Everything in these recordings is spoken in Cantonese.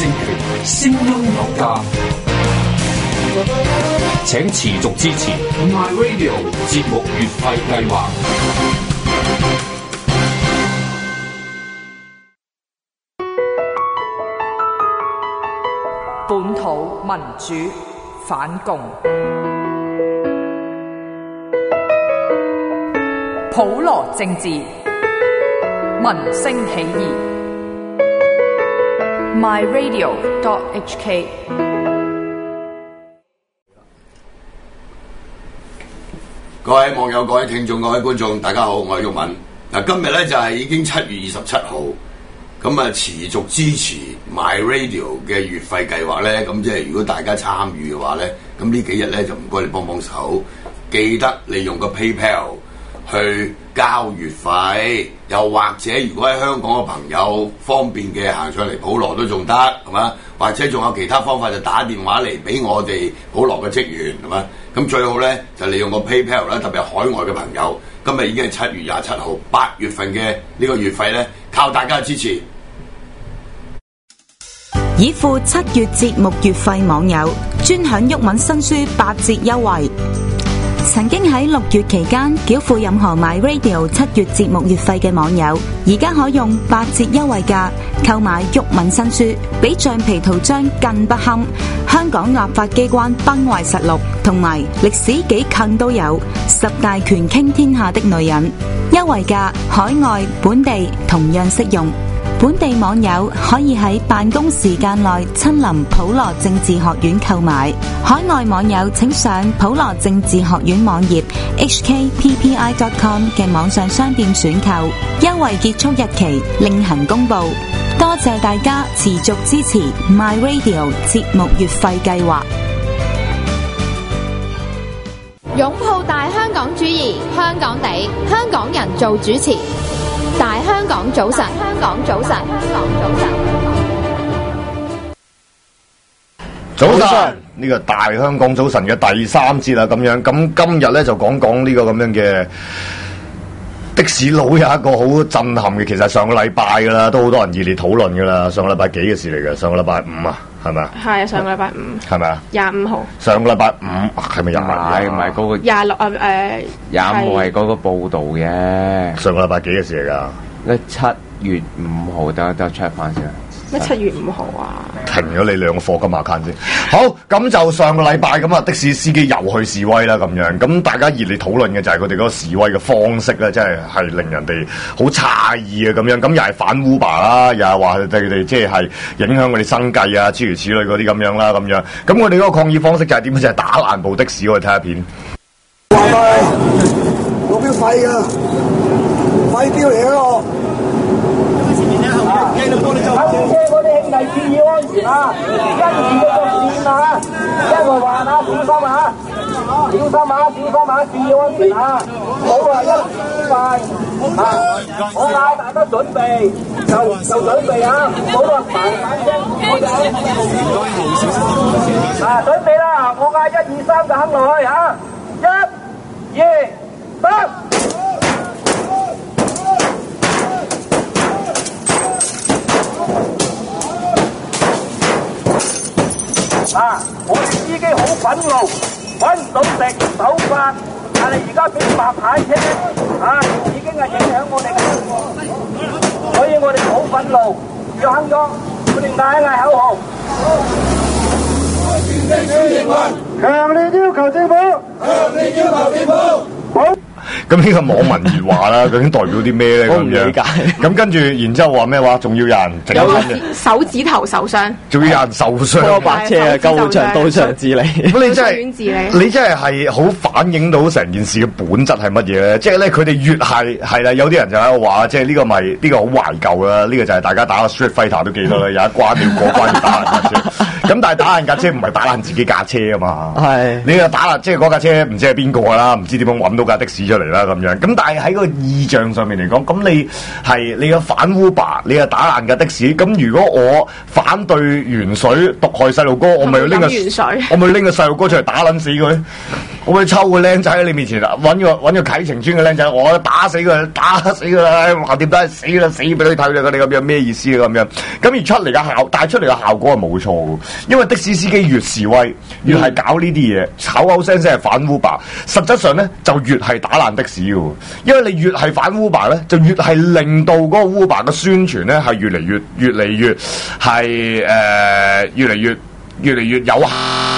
政權，聲音有價，請持續支持 My Radio 節目月費計劃。 本土民主反共，普羅政治，民聲起義。myradio.hk。 各位網友、各位聽眾、各位觀眾，大家好，我係毓民。嗱，今日咧就係已經7月27號，咁啊持續支持 My Radio 嘅月費計劃咧，咁即係如果大家參與嘅話咧，咁呢幾日咧就唔該你幫幫手，記得你用個 PayPal 去交月費，又或者如果喺香港嘅朋友方便嘅行上嚟普羅都仲得，係嘛？或者仲有其他方法就打電話嚟俾我哋普羅嘅職員，係嘛？咁最好咧就利用個 PayPal 啦，特別係海外嘅朋友。今日已經係7月27號，8月份嘅呢個月費咧，靠大家嘅支持。 已付7月節目月費網友專享毓民新書8折優惠。曾經喺6月期間繳付任何 My Radio 7月節目月費嘅網友，而家可用8折優惠價購買毓民新書，比橡皮圖章更不堪。香港立法機關崩壞實錄同埋歷史幾近都有10大權傾天下的女人，優惠價海外本地同樣適用。本地網友可以喺辦公時間內親臨普羅政治學院購買，海外網友請上普羅政治學院網頁 hkppi.com 嘅網上商店選購，優惠結束日期另行公布。多謝大家持續支持 My Radio 節目月費計劃。 擁抱大香港主義，香港地，香港人做主持。大香港早晨，香港早晨，香港早晨。 早晨，呢個大香港早晨嘅第3節啦，咁樣咁今日咧就講呢個咁樣嘅的士佬有一個好震撼嘅，其實上個禮拜噶啦，都好多人熱烈討論噶啦，上個禮拜幾嘅事嚟嘅？上個禮拜5啊，係咪啊？係啊，上個禮拜5。係咪啊？25號。上個禮拜5係咪25？唔係嗰個26啊，25號係嗰個報導嘅。上個禮拜幾嘅事嚟㗎？7月5號，等我 check 翻先。咩7月5號啊？停咗你兩個課金 account 先。好，咁就上個禮拜咁啊，的士司機又去示威啦，咁樣咁大家熱烈討論嘅就係佢哋嗰個示威嘅方式咧，真係令人哋好詫異啊，咁樣咁又係反 Uber 啦，又係話佢哋即係影響佢哋生計啊，諸如此類嗰啲咁樣啦，咁樣咁我哋嗰個抗議方式就係點樣？就係打爛部的士，我哋睇下片。攞標廢啊！廢標嚟咯！後車嗰啲兄弟注意安全啊！跟住嗰個線啊，一路話啊，小心啊，小心啊，小心啊，注意安全啊！好啊，一快啊！我嗌大家準備，就準備啊！好啊，慢聲，我哋啊，準備啦！我嗌1、2、3就行落去嚇，1、2、3。我哋司機好憤怒，揾唔到食手法，但係而家俾白牌車已經係影響我哋嘅生活，所以我哋好憤怒，要亨咗，我哋嗌一嗌口號。強烈要求政府，強烈要求政府，好。咁呢個網民熱話啦，究竟代表啲咩咧？咁樣咁跟住，然之後話咩話？仲要有人整親手指頭受傷，仲要有人受傷。多白車啊，救護車到場治理。咁你真係，你真係好反映到成件事嘅本質係乜嘢咧？即係咧，佢哋越係啦，有啲人就喺度話，即係呢個咪呢個好懷舊啦。呢個就係大家打個 Street Fighter 都記得啦，有一關要過關要打爛架車。咁但係打爛架車唔係打爛自己架車啊嘛。係你又打爛，即係嗰架車唔知係邊個啦，唔知點樣揾到架的士出嚟啦咁樣。咁但係喺個意象上面嚟講，咁你有反 Uber， 你又打爛架的士。咁如果我反對鉛水毒害細路哥，我咪要拎個細路哥出嚟打撚死佢。 我會抽個僆仔喺你面前揾個啟晴邨嘅僆仔，我打死佢啦！橫掂都係死啦，死俾你睇啦！你咁樣咩意思啊？咁樣咁而出嚟嘅帶出嚟嘅效果係冇錯嘅，因為的士司機越示威，越係搞呢啲嘢，口口聲聲係反 Uber， 實質上咧就越係打爛的士嘅，因為你越係反 Uber 咧，就越係令到嗰個 Uber 嘅宣傳咧係越嚟越係越嚟越有效。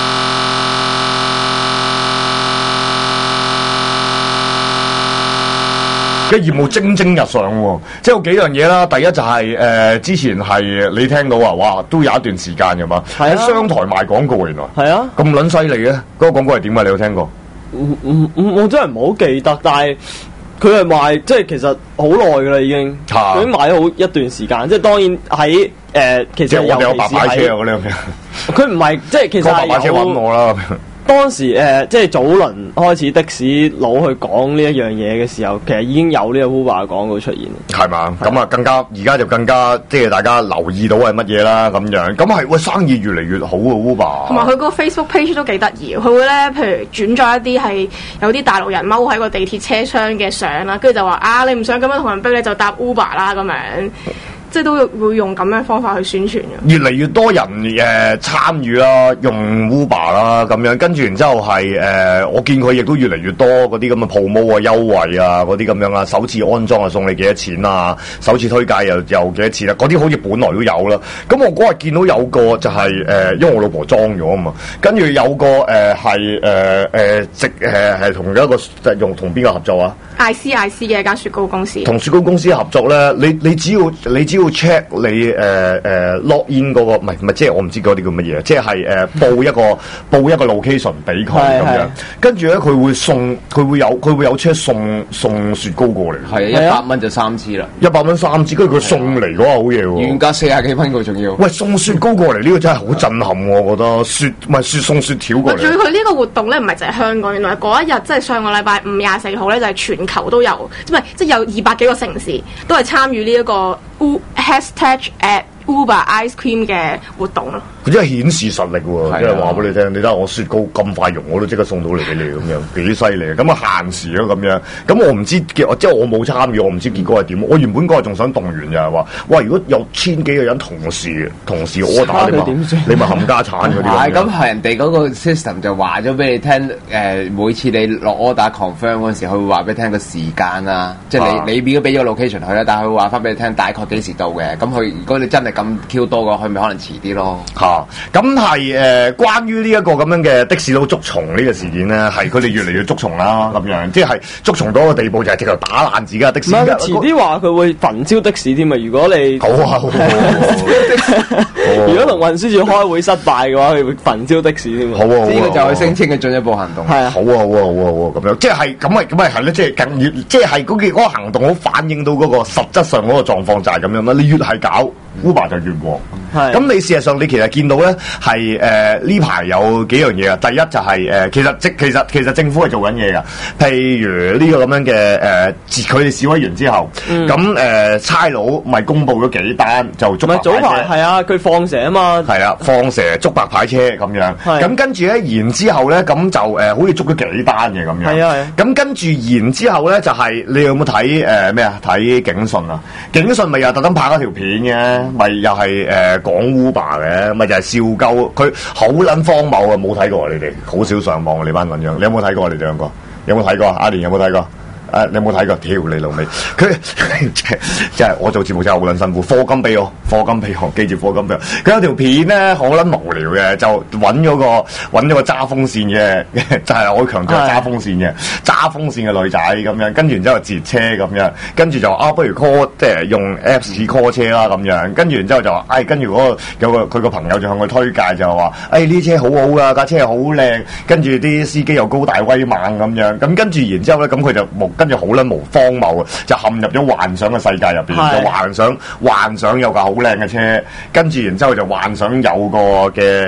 嘅業務蒸蒸日上喎，即係有幾樣嘢啦。第一就係、之前係你聽到話，哇，都有一段時間㗎嘛，喺商台賣廣告原來係啊，咁撚犀利嘅，嗰個廣告係點啊？你有聽過？ 我真係唔好記得，但係佢係賣，即係其實好耐㗎啦，已經賣咗好一段時間。即係當然喺其實即係我哋有白牌車嗰啲咁樣， 佢唔係即係其實白牌車揾我啦。 當時即係早輪開始的士佬去講呢一樣嘢嘅時候，其實已經有呢個 Uber 廣告出現。 係嘛？咁啊，更加而家就更加即係大家留意到係乜嘢啦咁樣。咁係喂，生意越嚟越好啊 Uber。 同埋佢個 Facebook page 都幾得意，佢會咧譬如轉咗一啲係有啲大陸人踎喺個地鐵車廂嘅相啦，跟住就話啊，你唔想咁樣同人逼你就搭 Uber 啦咁樣。即係都會用咁樣方法去宣傳嘅。越嚟越多人參與啦，用 Uber 啦咁樣，跟住然之後係我見佢亦都越嚟越多嗰啲咁嘅 promo 啊、優惠啊嗰啲咁樣啊，首次安裝啊送你幾多錢啊，首次推介又幾多錢啊，嗰啲好似本來都有啦。咁我嗰日見到有個就係、因為我老婆裝咗啊嘛，跟住有個係同一個用同邊個合作啊 ？ICIC 嘅一間雪糕公司， 同雪糕公司合作咧，你只要 check 你log in 嗰個唔係即係我唔知嗰啲叫乜嘢，即係報一個 location 俾佢咁樣，跟住咧佢會有車送雪糕過嚟， 係100蚊就3支啦 ，100蚊3支，跟住佢送嚟嗰個好嘢喎， 原價40幾蚊佢仲要， 喂送雪糕過嚟呢個真係好震撼喎，我覺得送雪條過嚟。 仲要佢呢個活動咧唔係淨係香港，原來嗰一日即係上個禮拜5、24號咧就係全球都有，即係有200幾個城市都係參與呢一個#Uber Ice Cream 嘅活動咯。 佢真係顯示實力喎，即係話俾你聽，你睇下我雪糕咁快溶，我都即刻送到嚟俾你咁樣，幾犀利啊！咁啊限時咯咁樣，咁我唔知即係我冇參與，我唔知結果係點。我原本嗰日仲想動員就係話，哇！如果有1000幾個人同時 order 你咪冚家產嗰啲。 係咁係人哋嗰個 system 就話咗俾你聽，每次你落 order confirm 嗰陣時，佢會話俾你聽個時間啦，即係你如果俾咗個 location 佢啦，但係佢會話翻俾你聽大概幾時到嘅。咁佢如果你真係咁 Q 多嘅，佢咪可能遲啲咯。 咁係關於呢一個咁樣嘅的士佬捉蟲呢個事件咧，係佢哋越嚟越捉蟲啦，咁樣即係捉蟲到一個地步，就係直頭打爛自己嘅的士。唔係， 遲啲話佢會焚燒的士添啊！如果你好啊， 如果同運輸署開會失敗嘅話，佢會焚燒的士添啊！ 好啊， 呢個就係聲稱嘅進一步行動。 係啊， 好啊，咁樣即係咁咪係咧，即係更越即係嗰個行動好反映到嗰個實質上嗰個狀況就係咁樣啦。你越係搞 Uber 就越旺。咁你事實上你其實見到咧係呢排有幾樣嘢啊。第一就係、其實政府係做緊嘢噶，譬如呢個咁樣嘅佢哋示威完之後，咁差佬咪公佈咗幾單就捉白牌車。早排係啊，佢放蛇啊嘛。 係啊，放蛇捉白牌車咁樣。咁跟住咧，然之後咧，咁就好似捉咗幾單嘅咁樣。係啊。咁跟住然之後咧，就係、你有冇睇咩啊？睇警訊啊？警訊咪又特登拍咗條片嘅，咪又係講 Uber 嘅，咪就係笑鳩佢好撚荒謬啊！冇睇過你哋，好少上網啊！你班咁樣，你有冇睇過？你哋兩個有冇睇過？阿蓮有冇睇過？你有冇睇過？屌你老味！佢即係我做節目真係好撚辛苦，課金俾我，記住課金俾我。佢有條片咧好撚無聊嘅，就揾咗個揸風扇嘅，就係我強調揸風扇嘅女仔咁樣，跟住然之後截車咁樣，跟住就不如 call 即係用 Apps call 車啦咁樣，跟住然之後就話，跟住佢個朋友就向佢推介就話，呢車好好噶，架車好靚，跟住啲司機又高大威猛咁樣，咁跟住然之後咧，咁佢就跟住好撚無荒謬啊，就陷入咗幻想嘅世界入邊，就幻想有架好靚嘅車，跟住然之後就幻想有個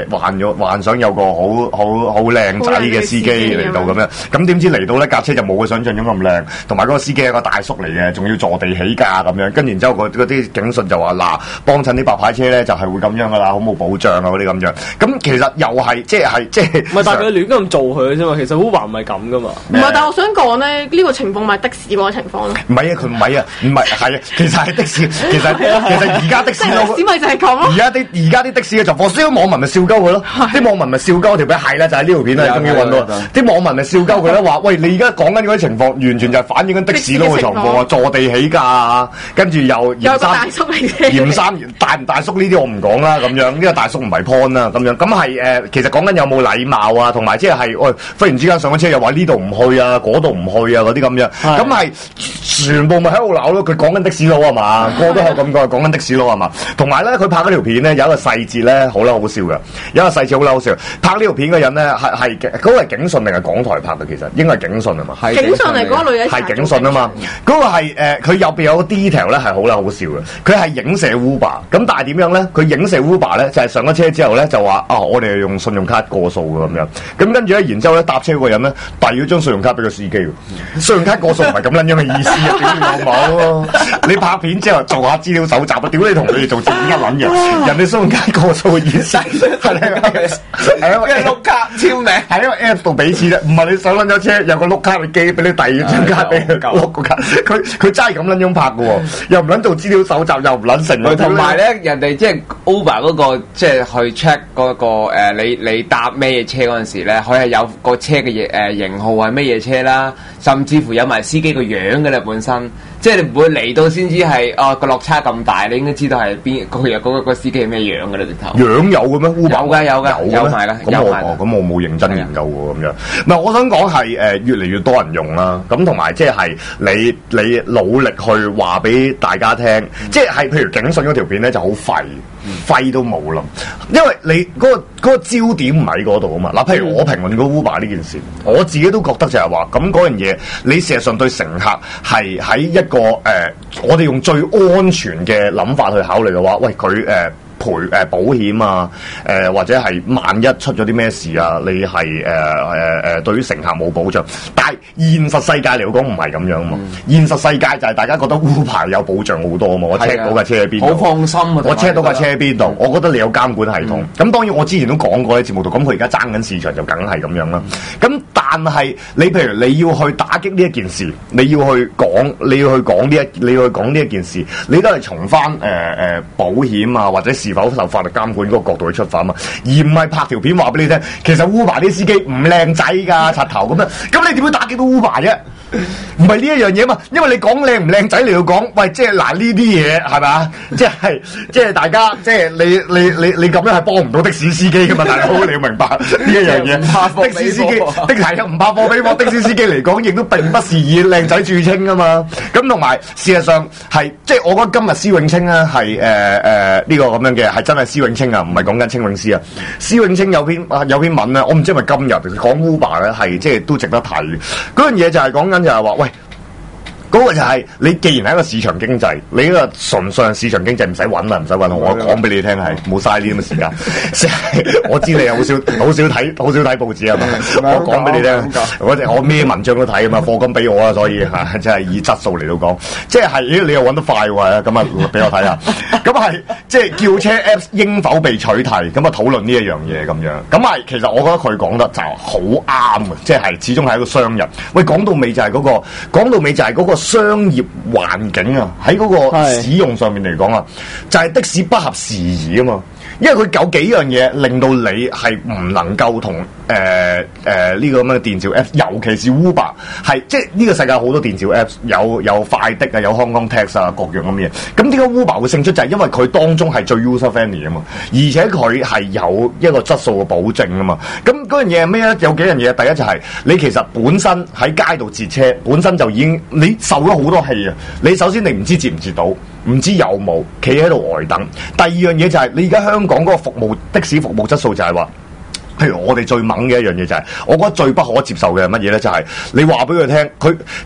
好靚仔嘅司機嚟到咁樣，咁點知嚟到咧架車就冇佢想象中咁靚，同埋嗰個司機係個大叔嚟嘅，仲要坐地起價咁樣，跟住然之後嗰啲警訊就話嗱，幫襯啲白牌車咧就係會咁樣噶啦，好冇保障啊嗰啲咁樣，咁其實又係即係唔係，但係佢亂咁做佢啫嘛，其實 Uber 唔係咁噶嘛， 唔係，但係我想講咧呢個情況咪的士嗰個情況咯， 唔係啊，佢唔係啊，唔係係啊，其實係的士，其實而家的士的士咪就係咁咯，而家啲的士嘅狀況，所以網民咪笑鳩佢咯，啲網民咪笑鳩條片，係啦，就係呢條片啦，終於揾到，啲網民咪笑鳩佢啦，話喂，你而家講緊嗰啲情況，完全就係反映緊的士佬嘅情況啊，坐地起價啊，跟住又有個大叔嚟嘅， 嫌三大唔大叔呢啲我唔講啦，咁樣呢個大叔唔係 point 啦，咁樣咁係其實講緊有冇禮貌啊，同埋即係喂，忽然之間上咗車又話呢度唔去啊，嗰度唔去啊嗰啲咁樣，咁係全部咪喺度鬧咯，佢講緊的士佬係嘛，個都係咁講緊的士佬係嘛，同埋咧佢拍嗰條片咧有一個細節咧好啦好笑嘅，有一個細節好啦好笑，拍呢條片嘅人咧係嗰個係警訊定係港台拍嘅，其實應該係警訊啊嘛， 警訊嚟嗰個女人係警訊啊嘛，嗰個係佢入邊有個 detail 咧係好啦好笑嘅，佢係影射 Uber， 咁但係點樣咧？佢影射 Uber 咧就係上咗車之後咧就話我哋係用信用卡過數嘅咁樣，咁跟住咧然之後咧搭車嗰個人咧遞咗張信用卡俾個司機，信用卡過數唔係咁撚樣嘅意思啊，屌你老母！你拍片之後做下資料搜集啊，屌你同佢哋做正一撚嘅，人哋信用卡過數嘅意思係因為碌卡簽名喺個 app 度俾錢啫，唔係你上撚咗車有個碌卡你寄俾你遞張卡俾佢碌個卡，佢真係咁撚樣拍嘅喎，又唔撚做資料搜集，又唔撚成。 同埋咧，人哋即係 Uber 嗰個即係去 check 嗰個你搭咩嘢車嗰陣時咧，佢係有個車嘅型號係咩嘢車啦，甚至乎有埋司機個樣嘅啦本身。即係你唔會嚟到先知係個落差咁大，你應該知道係邊個司機係咩樣嘅啦直頭。 樣有嘅咩？ 有㗎，有埋啦。 咁我冇認真研究喎咁樣。唔係，我想講係越嚟越多人用啦。咁同埋即係你努力去話俾大家聽，即係譬如警訊嗰條片咧就好廢都冇啦。因為你嗰個焦點唔喺嗰度啊嘛。嗱，譬如我評論過 Uber 呢件事，我自己都覺得就係話咁嗰樣嘢，你事實上對乘客係喺一個我哋用最安全嘅諗法去考慮嘅話，喂佢賠保險啊，或者係萬一出咗啲咩事啊，你係對於乘客冇保障。但係現實世界嚟講唔係咁樣嘛。現實世界就係大家覺得 Uber 有保障好多啊嘛。我 check 到架車喺邊度， 好放心啊！ 我 check 到架車喺邊度，我覺得你有監管系統。咁當然我之前都講過喺節目度，咁佢而家爭緊市場就梗係咁樣啦。咁但係你譬如你要去打擊呢一件事，你要去講呢一件事，你都係從翻保險啊或者是否受法律監管嗰個角度去出發嘛，而唔係拍條片話俾你聽，其實 Uber 啲司機唔靚仔㗎，柒頭咁樣，咁你點會打擊到 Uber 啫？唔係呢一樣嘢嘛，因為你講靚唔靚仔嚟到講，喂，即係嗱呢啲嘢係咪？即係大家即係你咁樣係幫唔到的士司機㗎嘛，大佬你要明白呢一樣嘢。的士司機的係又唔怕貨俾我，的士司機嚟講亦都並不是以靚仔著稱㗎嘛。咁同埋事實上係即係我覺得今日施永青咧係呢個咁樣嘅係真係施永青啊，唔係講緊青永師啊。施永青有篇文咧，我唔知係咪今日講 Uber 咧係即係都值得睇。嗰樣嘢就係講緊就係話，喂，嗰個就係你既然係一個市場經濟，你呢個純粹係市場經濟，唔使揾啦，唔使揾。我講俾你聽係冇嘥呢啲咁嘅時間。即係我知你好少睇報紙啊嘛。我講俾你聽，我咩文章都睇啊嘛，課金俾我啊，所以嚇即係以質素嚟到講，即係你又揾得快喎，咁啊俾我睇下。咁係即係叫車 Apps 應否被取締，咁啊討論呢一樣嘢咁樣。咁係其實我覺得佢講得就好啱嘅，即係始終係一個商人。喂，講到尾就係嗰個商業環境啊，喺嗰個使用上面嚟講啊，就係的士不合時宜啊嘛。因為佢有幾樣嘢令到你係唔能夠同呢個咁嘅電召 Apps， 尤其是 Uber 係即係呢個世界好多電召 Apps， 有快的啊，有 Hong Kong Tax 啊，各樣咁嘅嘢。咁點解 Uber 會勝出？就係因為佢當中係最 user friendly 啊嘛，而且佢係有一個質素嘅保證啊嘛。咁嗰樣嘢係咩咧？有幾樣嘢，第一就係你其實本身喺街度截車，本身就已經你受咗好多氣啊。你首先你唔知截唔截到。唔知有冇企喺度呆等。第二樣嘢就係你而家香港嗰個服務的士服務質素就係話，譬如我哋最猛嘅一樣嘢就係，我覺得最不可接受嘅係乜嘢咧？就係你話俾佢聽，佢即係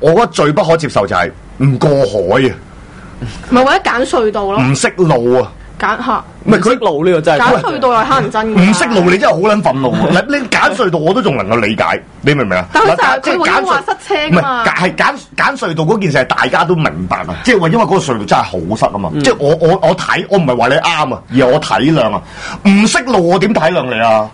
我覺得最不可接受就係唔過海啊， 唔係或者揀隧道咯， 唔識路啊。 揀嚇， 唔係佢路呢個真係揀隧道係乞人憎嘅。 唔識路你真係好撚憤怒啊！你揀隧道我都仲能夠理解，你明唔明啊？ 但係佢會話塞車㗎嘛？ 唔係揀隧道嗰件事係大家都明白啊！即係話因為嗰個隧道真係好塞啊嘛！即係我睇我唔係話你啱啊，而係我體諒啊！唔識路我點體諒你啊？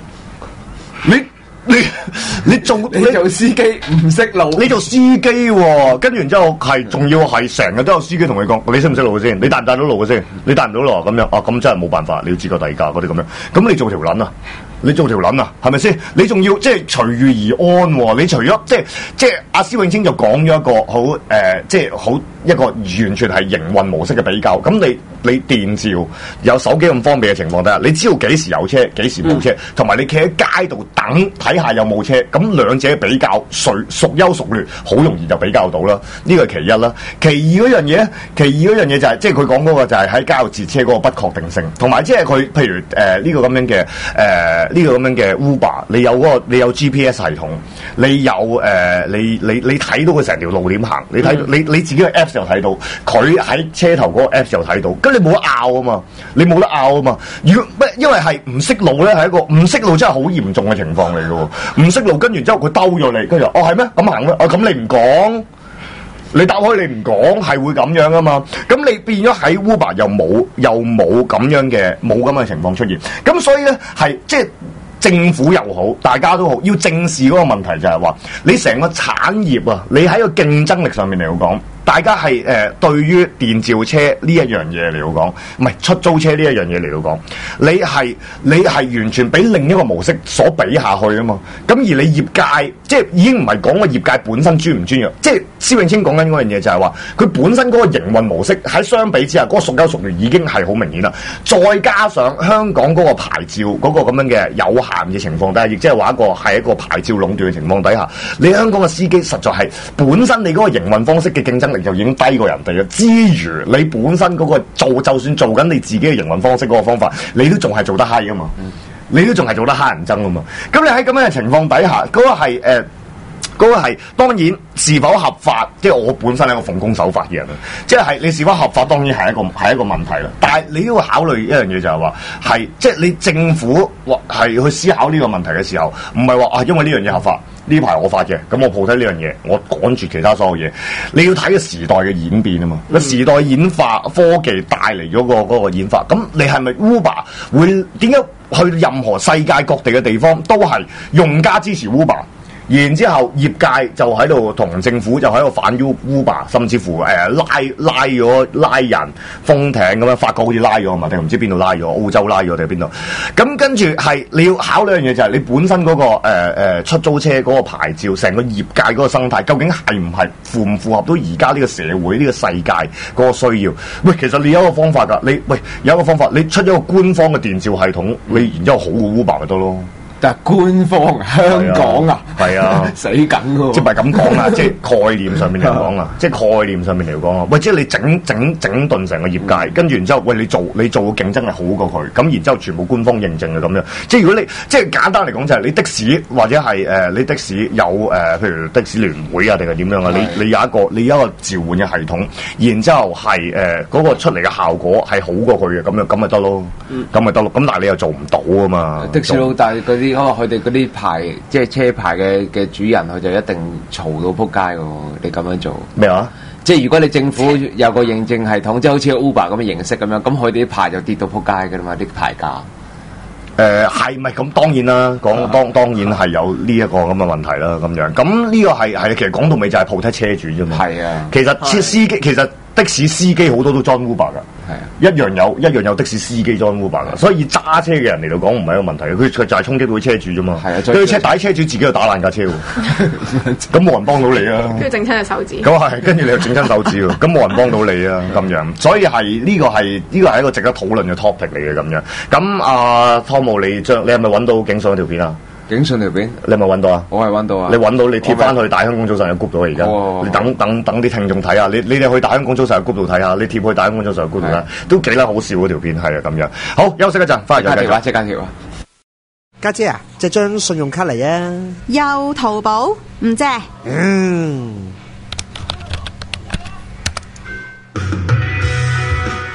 你做司機唔識路， 你做司機喎，跟住然之後仲要係成日都有司機同你講，你識唔識路先？你帶唔帶到路嘅先？你帶唔到路咁樣啊？咁真係冇辦法，你要自覺底價嗰啲咁樣。咁你做條撚啊？你做條撚啊？係咪先？你仲要即係隨遇而安喎？你除咗即係阿施永青就講咗一個好即係好一個完全係營運模式嘅比較。咁你電召有手機咁方便嘅情況底下，你知道幾時有車幾時冇車，同埋你企喺街度等睇下有冇車，咁兩者比較孰優孰劣，好容易就比較到啦。呢個係其一啦。其二嗰樣嘢就係即係佢講嗰個就係喺街度截車嗰個不確定性，同埋即係佢譬如呢個咁樣嘅呢個咁樣嘅 Uber， 你有 GPS 系統，你有你睇到佢成條路點行，你睇你自己嘅 Apps 又睇到，佢喺車頭嗰個 Apps 又睇到，咁你冇得拗啊嘛，如果因為係唔識路咧，係一個唔識路真係好嚴重嘅情況嚟嘅喎，唔識路跟住之後佢兜咗你，跟住係咩？咁行咩？咁你唔講。你打開你唔講係會咁樣啊嘛，咁你變咗喺 Uber 又冇咁樣嘅冇咁嘅情況出現，咁所以咧係即係政府又好，大家都好要正視嗰個問題就係話，你成個產業啊，你喺個競爭力上面嚟講。大家係對於電召車呢一樣嘢嚟到講，唔係出租車呢一樣嘢嚟到講，你係完全俾另一個模式所比下去啊嘛。咁而你業界即係已經唔係講個業界本身專唔專業，即係施永青講緊嗰樣嘢就係話，佢本身嗰個營運模式喺相比之下，嗰個孰優孰劣已經係好明顯啦。再加上香港嗰個牌照嗰個咁樣嘅有限嘅情況底下，亦即係話係一個牌照壟斷嘅情況底下，你香港嘅司機實在係本身你嗰個營運方式嘅競爭力就已經低過人哋啦，之餘你本身嗰個就算做緊你自己嘅營運方式嗰個方法，你都仲係做得嗨噶嘛，你都仲係做得蝦人憎噶嘛。咁你喺咁樣嘅情況底下，嗰個係當然是否合法，即係我本身係一個奉公守法嘅人啦，即係你是否合法當然係一個問題啦。但係你都要考慮一樣嘢就係話係即係你政府係去思考呢個問題嘅時候，唔係話因為呢樣嘢合法。呢排我發嘅，咁我抱睇呢樣嘢，我趕住其他所有嘢。你要睇個時代嘅演變啊嘛，個時代演化，科技帶嚟咗嗰個演化。咁你係咪 Uber 會點解去任何世界各地嘅地方都係用家支持 Uber？然之後業界就喺度同政府就喺度反 Uber， 甚至乎拉人封艇咁樣，法國好似拉咗啊嘛，定唔知邊度拉咗，澳洲拉咗定係邊度？咁跟住係你要考慮一樣嘢就係你本身嗰個出租車嗰個牌照，成個業界嗰個生態究竟係唔係符唔符合到而家呢個社會呢個世界嗰個需要？喂，其實你有一個方法㗎，有一個方法，你出咗個官方嘅電召系統，你然之後好過 Uber 咪得咯。 但係官方香港係啊， 死緊喎！ 即係唔係咁講啊？即係概念上面嚟講啊，即係概念上面嚟講啊。喂，即係你整頓成個業界，跟住然之後，喂你做嘅競爭係好過佢，咁然之後全部官方認證嘅咁樣。即係如果你即係簡單嚟講就係你的士或者係你的士有譬如的士聯會啊定係點樣啊？你有一個召喚嘅系統，然之後係嗰個出嚟嘅效果係好過佢嘅，咁咪得咯，咁咪得咯。咁但係你又做唔到啊嘛。 的士老大嗰啲。因為佢哋嗰啲牌，即係車牌嘅主人，佢就一定嘈到撲街喎！你咁樣做咩話？ 即係如果你政府有個認證系統，即係好似 Uber 咁嘅形式咁樣，咁佢哋啲牌就跌到撲街㗎啦嘛！啲牌價係咪咁？當然啦，當然係有呢一個咁嘅問題啦，咁樣。咁呢個係其實講到尾就係鋪頭車主啫嘛。係啊，其實司機其實的士司機好多都裝 Uber 㗎。係啊，一樣有的士司機裝 Uber 㗎，所以揸車嘅人嚟到講唔係一個問題，佢就係衝擊到車主啫嘛。係啊，佢打車主自己又打爛架車喎，咁冇人幫到你啊。跟住整親隻手指。 咁係，跟住你又整親手指喎，咁冇人幫到你啊，咁樣。所以係呢個係一個值得討論嘅 topic 嚟嘅咁樣。咁湯姆，你係咪揾到警訊嗰條片啊？ 警訊條片， 你係咪揾到啊？ 我係揾到啊！ 你揾到，你貼翻去大香港早晨嘅 group 度而家，你等啲聽眾睇下，你哋去大香港早晨嘅 group 度睇下，你貼去大香港早晨嘅 group 度睇，都幾撚好笑嗰條片，係啊咁樣。好，休息一陣，翻嚟再繼續。 即刻貼啊！ 家姐啊，借張信用卡嚟啊！ 又淘寶唔借？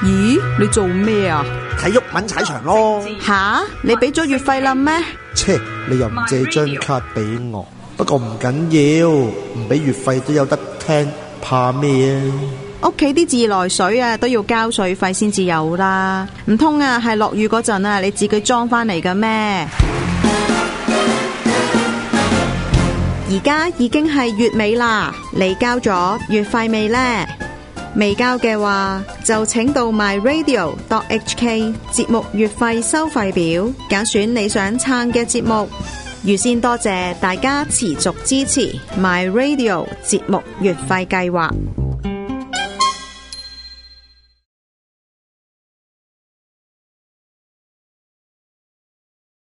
咦，你做咩啊？ 睇郁文踩場咯。 吓，你俾咗月費啦咩？ 切，你又唔借張卡俾我？不過唔緊要，唔俾月費都有得聽，怕咩啊？ 屋企啲自來水啊都要交水費先至有啦，唔通啊係落雨嗰陣啊你自己裝返嚟嘅咩？而家已經係月尾啦，你交咗月費未呢？未交嘅話就請到 myradio.hk 節目月費收費表揀選你想撐嘅節目。預先多謝大家持續支持 myradio 節目月費計劃。